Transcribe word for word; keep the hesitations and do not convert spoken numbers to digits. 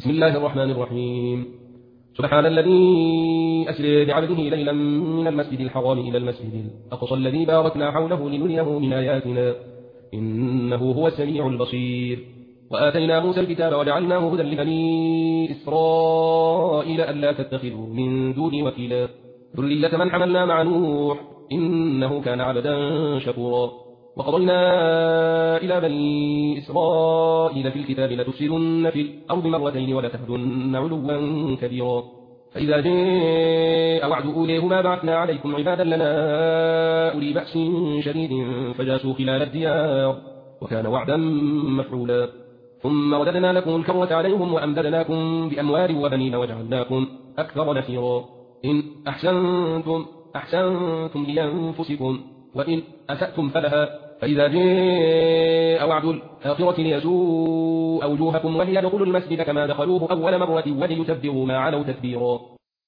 بسم الله الرحمن الرحيم. سبحان الذي أسرى بعبده ليلا من المسجد الحرام إلى المسجد الأقصى الذي باركنا حوله لنريه من آياتنا إنه هو السميع البصير. وآتينا موسى الكتاب وجعلناه هدى لبني إسرائيل ألا تتخذوا من دوني وكيلا ذرية من حملنا مع نوح إنه كان عبدا شكورا. وقضينا إلى بني إسرائيل في الكتاب لتفسدن في الأرض مرتين ولتهدن علوا كبيرا. فإذا جاء وعد أوليهما بعثنا عليكم عبادا لنا أولي بأس شديد فجاسوا خلال الديار وكان وعدا مفعولا. ثم رددنا لكم الكرة عليهم وأمددناكم بأموال وبنين وجعلناكم أكثر نفيرا. إن أحسنتم أحسنتم لأنفسكم وإن أسأتم فلها. فإذا جاء وعد الآخرة ليسوء وجوهكم وليدخلوا المسجد كما دخلوه أول مرة وليتبروا ما علوا تتبيرا.